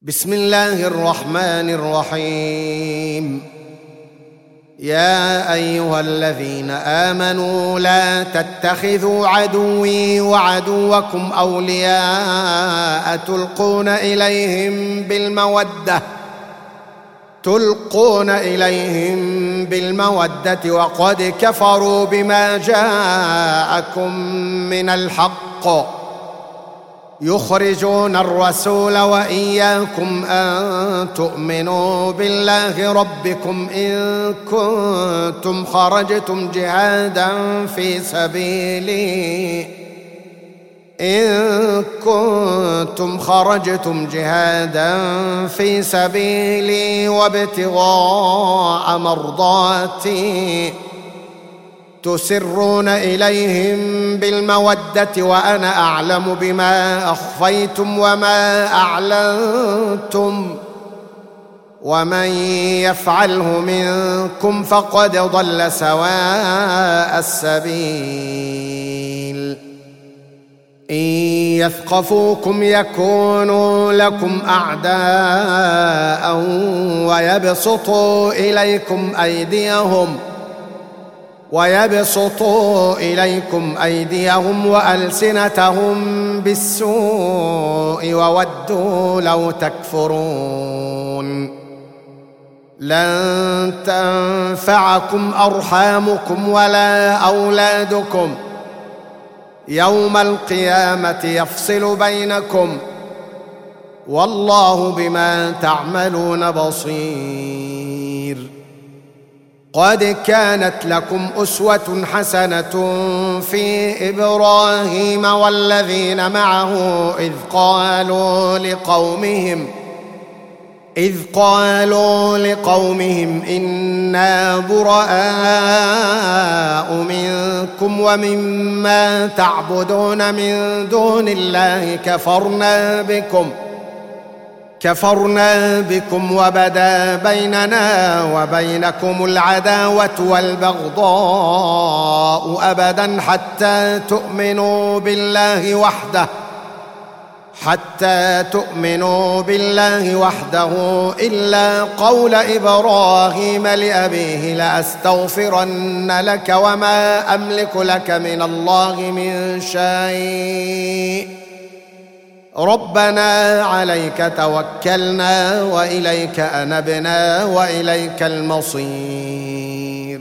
بسم الله الرحمن الرحيم. يا أيها الذين آمنوا لا تتخذوا عدوي وعدوكم أولياء تلقون إليهم بالمودة وقد كفروا بما جاءكم من الحق يخرجون الرسول وإياكم أن تؤمنوا بالله ربكم إن كنتم خرجتم جهادا في سبيلي وابتغاء مرضاتي تسرون إليهم بالمودة وأنا أعلم بما أخفيتم وما أعلنتم ومن يفعله منكم فقد ضل سواء السبيل. إن يثقفوكم يكونوا لكم أعداء ويبسطوا إليكم أيديهم وألسنتهم بالسوء وودوا لو تكفرون. لن تنفعكم أرحامكم ولا أولادكم يوم القيامة يفصل بينكم والله بما تعملون بصير. قد كانت لكم أسوة حسنة في إبراهيم والذين معه إذ قالوا لقومهم إنا براء منكم ومما تعبدون من دون الله كفرنا بكم وبدا بيننا وبينكم العداوة والبغضاء أبدا حتى تؤمنوا بالله وحده إلا قول إبراهيم لأبيه لأستغفرن لك وما أملك لك من الله من شيء ربنا عليك توكلنا وإليك أنبنا وإليك المصير.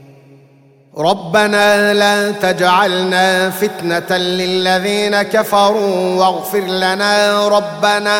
ربنا لا تجعلنا فتنة للذين كفروا واغفر لنا ربنا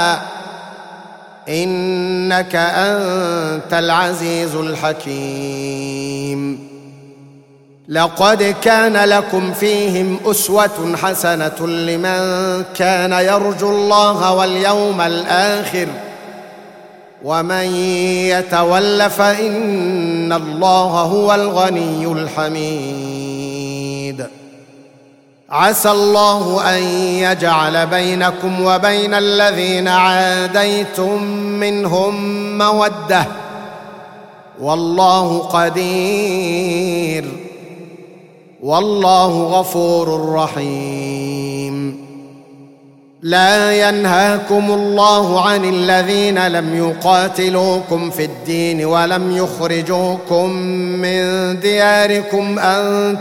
إنك أنت العزيز الحكيم. لقد كان لكم فيهم أسوة حسنة لمن كان يرجو الله واليوم الآخر ومن يتول فإن الله هو الغني الحميد. عسى الله أن يجعل بينكم وبين الذين عاديتم منهم مودة والله قدير والله غفور رحيم. لا ينهاكم الله عن الذين لم يقاتلوكم في الدين ولم يخرجوكم من دياركم أن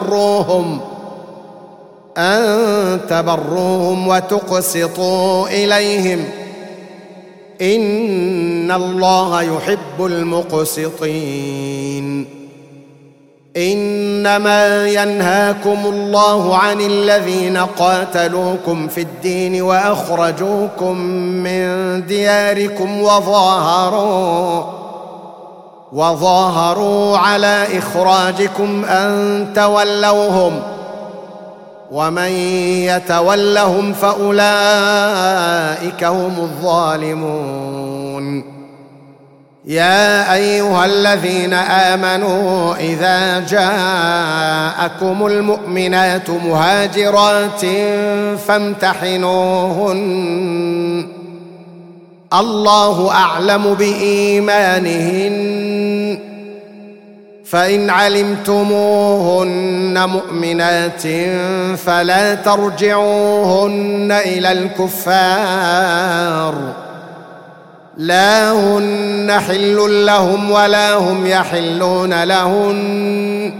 تبروهم وتقسطوا إليهم إن الله يحب المقسطين. إنما ينهاكم الله عن الذين قاتلوكم في الدين وأخرجوكم من دياركم وظاهروا على إخراجكم أن تولوهم ومن يتولهم فأولئك هم الظالمون. يا أيها الذين آمنوا إذا جاءكم المؤمنات مهاجرات فامتحنوهن الله أعلم بإيمانهن فإن علمتموهن مؤمنات فلا ترجعوهن إلى الكفار لا هن حل لهم ولا هم يحلون لهن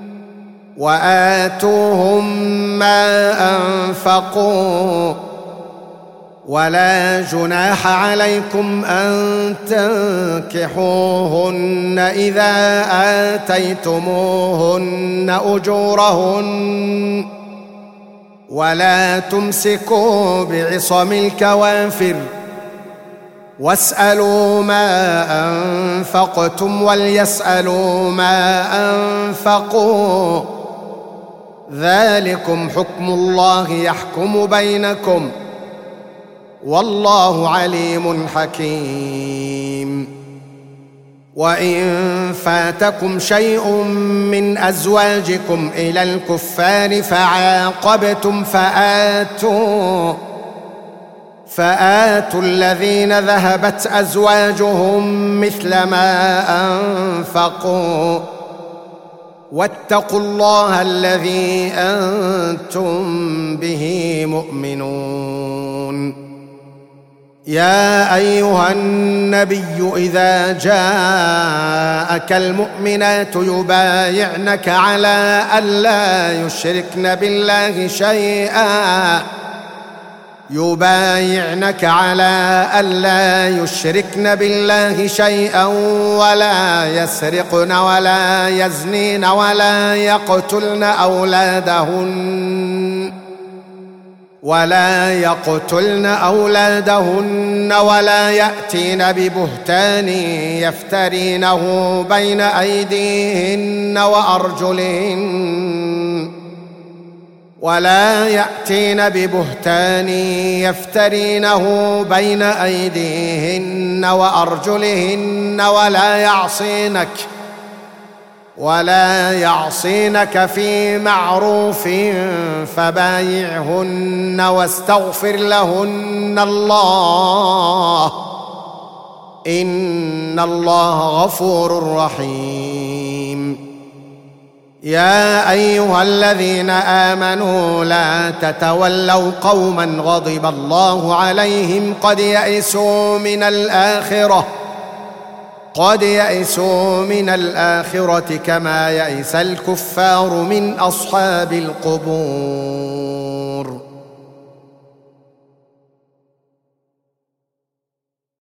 وآتوهم ما أنفقوا ولا جناح عليكم أن تنكحوهن إذا آتيتموهن أجورهن ولا تمسكوا بعصم الكوافر واسألوا ما أنفقتم وليسألوا ما أنفقوا ذلكم حكم الله يحكم بينكم والله عليم حكيم. وإن فاتكم شيء من أزواجكم إلى الكفار فعاقبتم فآتوا الذين ذهبت أزواجهم مثل ما أنفقوا واتقوا الله الذي أنتم به مؤمنون. يا أيها النبي إذا جاءك المؤمنات يبايعنك على ألا يشركن بالله شيئا ولا يسرقن ولا يزنين ولا يقتلن أولادهن ولا يأتين ببهتان يفترينه بين أيديهن وأرجلهن ولا يعصينك في معروف فبايعهن واستغفر لهن الله إن الله غفور رحيم. يا أيها الذين آمنوا لا تتولوا قوما غضب الله عليهم قد يئسوا من الآخرة كما يئس الكفار من أصحاب القبور.